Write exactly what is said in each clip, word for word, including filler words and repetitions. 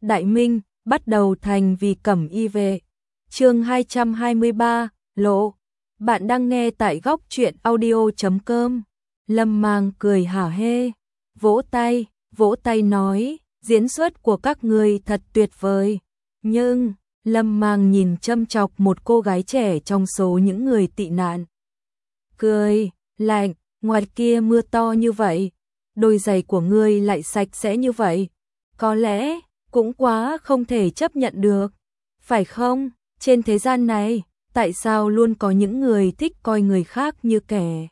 Đại Minh, bắt đầu thành vì cẩm y vệ. Chương hai trăm hai mươi ba, lộ. Bạn đang nghe tại góc truyện audio chấm com. Lâm Mang cười hả hê, vỗ tay, vỗ tay nói, diễn xuất của các người thật tuyệt vời. Nhưng, Lâm Mang nhìn châm chọc một cô gái trẻ trong số những người tị nạn. Cười, lạnh, ngoài kia mưa to như vậy, đôi giày của ngươi lại sạch sẽ như vậy. Có lẽ, cũng quá không thể chấp nhận được. Phải không, trên thế gian này, tại sao luôn có những người thích coi người khác như kẻ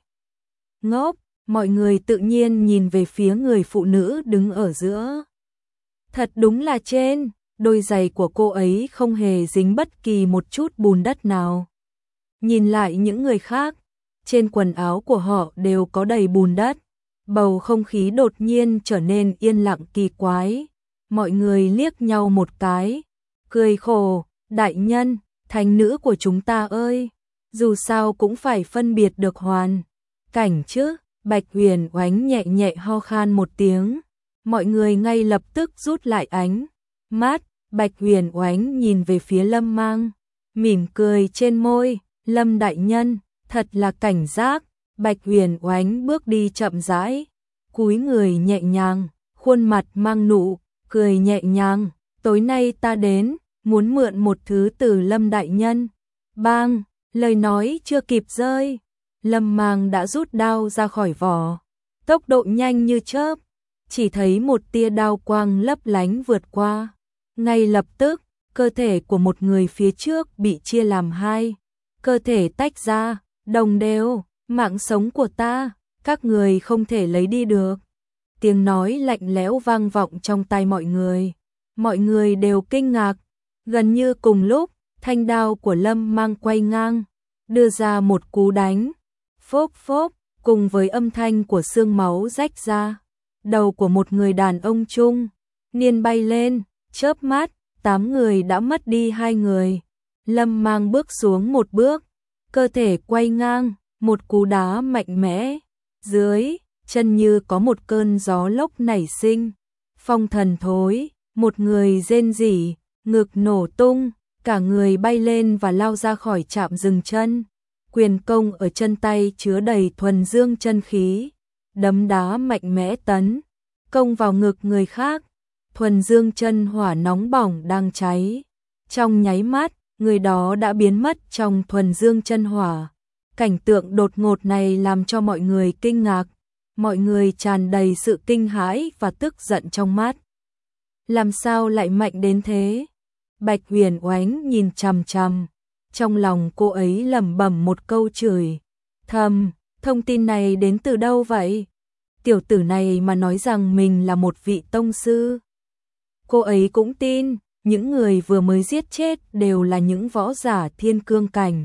ngốc? Mọi người tự nhiên nhìn về phía người phụ nữ đứng ở giữa. Thật đúng là trên, đôi giày của cô ấy không hề dính bất kỳ một chút bùn đất nào. Nhìn lại những người khác, trên quần áo của họ đều có đầy bùn đất. Bầu không khí đột nhiên trở nên yên lặng kỳ quái. Mọi người liếc nhau một cái, cười khổ, đại nhân, thánh nữ của chúng ta ơi, dù sao cũng phải phân biệt được hoàn cảnh chứ. Bạch Huyền Oánh nhẹ nhẹ ho khan một tiếng, mọi người ngay lập tức rút lại ánh mắt. Bạch Huyền Oánh nhìn về phía Lâm Mang, mỉm cười trên môi, Lâm đại nhân, thật là cảnh giác. Bạch Huyền Oánh bước đi chậm rãi, cúi người nhẹ nhàng, khuôn mặt mang nụ cười nhẹ nhàng, tối nay ta đến, muốn mượn một thứ từ Lâm đại nhân. Bang, lời nói chưa kịp rơi, Lâm Mang đã rút đao ra khỏi vỏ, tốc độ nhanh như chớp, chỉ thấy một tia đao quang lấp lánh vượt qua. Ngay lập tức, cơ thể của một người phía trước bị chia làm hai, cơ thể tách ra, đồng đều, mạng sống của ta, các người không thể lấy đi được. Tiếng nói lạnh lẽo vang vọng trong tai mọi người, mọi người đều kinh ngạc. Gần như cùng lúc, thanh đao của Lâm Mang quay ngang, đưa ra một cú đánh, phốp phốp, cùng với âm thanh của xương máu rách ra. Đầu của một người đàn ông trung niên bay lên, chớp mắt, tám người đã mất đi hai người. Lâm Mang bước xuống một bước, cơ thể quay ngang, một cú đá mạnh mẽ, dưới chân như có một cơn gió lốc nảy sinh. Phong thần thối, một người rên rỉ, ngực nổ tung, cả người bay lên và lao ra khỏi trạm dừng chân. Quyền công ở chân tay chứa đầy thuần dương chân khí, đấm đá mạnh mẽ tấn công vào ngực người khác. Thuần dương chân hỏa nóng bỏng đang cháy, trong nháy mắt, người đó đã biến mất trong thuần dương chân hỏa. Cảnh tượng đột ngột này làm cho mọi người kinh ngạc, mọi người tràn đầy sự kinh hãi và tức giận trong mắt. Làm sao lại mạnh đến thế? Bạch Huyền Oánh nhìn chằm chằm, trong lòng cô ấy lẩm bẩm một câu chửi thầm, thông tin này đến từ đâu vậy? Tiểu tử này mà nói rằng mình là một vị tông sư. Cô ấy cũng tin, những người vừa mới giết chết đều là những võ giả thiên cương cảnh.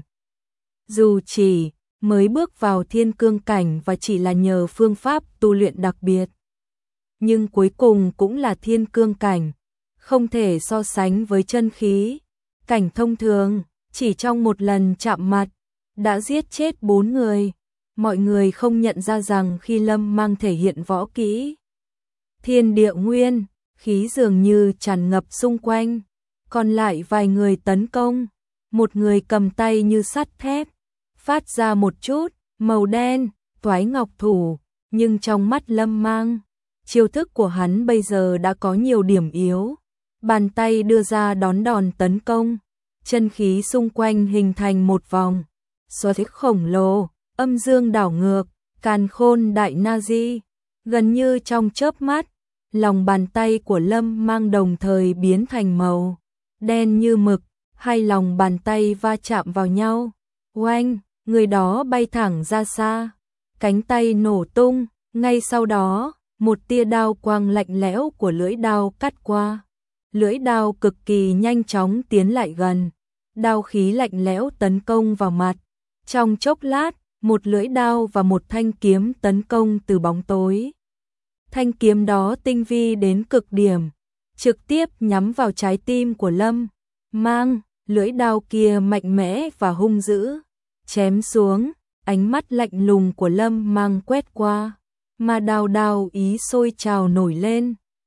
Dù chỉ mới bước vào thiên cương cảnh và chỉ là nhờ phương pháp tu luyện đặc biệt, nhưng cuối cùng cũng là thiên cương cảnh, không thể so sánh với chân khí cảnh thông thường. Chỉ trong một lần chạm mặt, đã giết chết bốn người. Mọi người không nhận ra rằng khi Lâm Mang thể hiện võ kỹ thiên địa nguyên, khí dường như tràn ngập xung quanh. Còn lại vài người tấn công, một người cầm tay như sắt thép, phát ra một chút màu đen, toái ngọc thủ, nhưng trong mắt Lâm Mang, chiêu thức của hắn bây giờ đã có nhiều điểm yếu. Bàn tay đưa ra đón đòn tấn công, chân khí xung quanh hình thành một vòng xoáy khổng lồ, âm dương đảo ngược, càn khôn đại na di. Gần như trong chớp mắt, lòng bàn tay của Lâm Mang đồng thời biến thành màu đen như mực, hai lòng bàn tay va chạm vào nhau. Oanh, người đó bay thẳng ra xa, cánh tay nổ tung, ngay sau đó, một tia đao quang lạnh lẽo của lưỡi đao cắt qua. Lưỡi đao cực kỳ nhanh chóng tiến lại gần, đao khí lạnh lẽo tấn công vào mặt. Trong chốc lát, một lưỡi đao và một thanh kiếm tấn công từ bóng tối. Thanh kiếm đó tinh vi đến cực điểm, trực tiếp nhắm vào trái tim của Lâm Mang. Lưỡi đao kia mạnh mẽ và hung dữ, chém xuống, ánh mắt lạnh lùng của Lâm Mang quét qua, mà đao đao ý sôi trào nổi lên.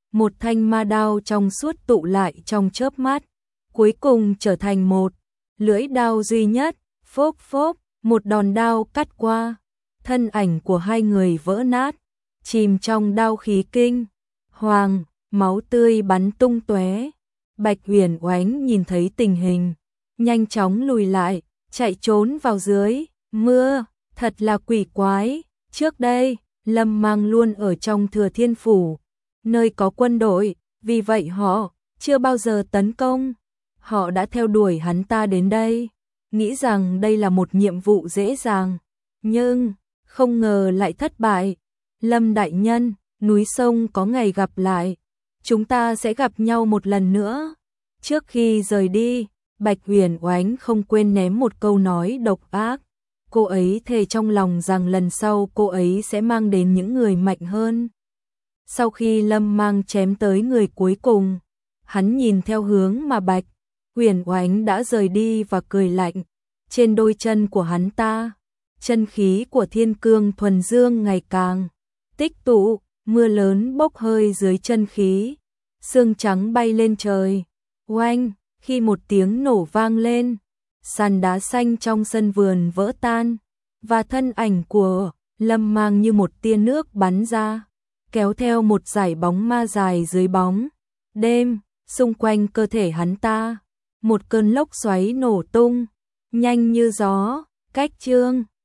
một thanh ma đao trong suốt tụ lại trong chớp mắt, cuối cùng trở thành một lưỡi đao duy nhất, phốc phốc, một đòn đao cắt qua, thân ảnh của hai người vỡ nát, chìm trong đao khí kinh hoàng, máu tươi bắn tung tóe. Bạch Huyền Oánh nhìn thấy tình hình, nhanh chóng lùi lại, chạy trốn vào dưới mưa, thật là quỷ quái. Trước đây, Lâm Mang luôn ở trong Thừa Thiên Phủ, nơi có quân đội, vì vậy họ chưa bao giờ tấn công. Họ đã theo đuổi hắn ta đến đây, nghĩ rằng đây là một nhiệm vụ dễ dàng, nhưng không ngờ lại thất bại. Lâm đại nhân, núi sông có ngày gặp lại, chúng ta sẽ gặp nhau một lần nữa. Trước khi rời đi, Bạch Huyền Oánh không quên ném một câu nói độc ác. Cô ấy thề trong lòng rằng lần sau cô ấy sẽ mang đến những người mạnh hơn. Sau khi Lâm Mang chém tới người cuối cùng, hắn nhìn theo hướng mà Bạch Huyền Oánh đã rời đi và cười lạnh. Trên đôi chân của hắn ta, chân khí của Thiên Cương Thuần Dương ngày càng tích tụ, mưa lớn bốc hơi dưới chân khí, sương trắng bay lên trời. Oanh, khi một tiếng nổ vang lên, sàn đá xanh trong sân vườn vỡ tan, và thân ảnh của Lâm Mang như một tia nước bắn ra, kéo theo một dải bóng ma dài dưới bóng đêm, xung quanh cơ thể hắn ta, một cơn lốc xoáy nổ tung, nhanh như gió, cách chương